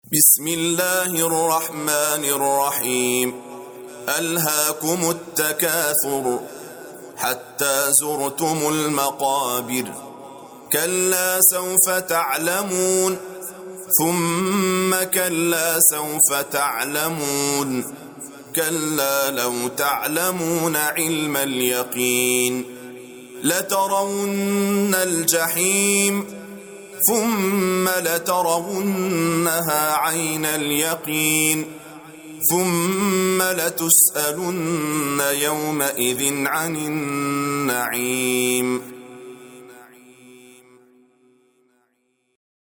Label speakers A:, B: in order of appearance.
A: بسم الله الرحمن الرحيم. ألهاكم التكاثر حتى زرتم المقابر. كلا سوف تعلمون ثم كلا سوف تعلمون. كلا لو تعلمون علم اليقين لترون الجحيم ثم لترونها عين اليقين ثم لتسألن يومئذ عن النعيم.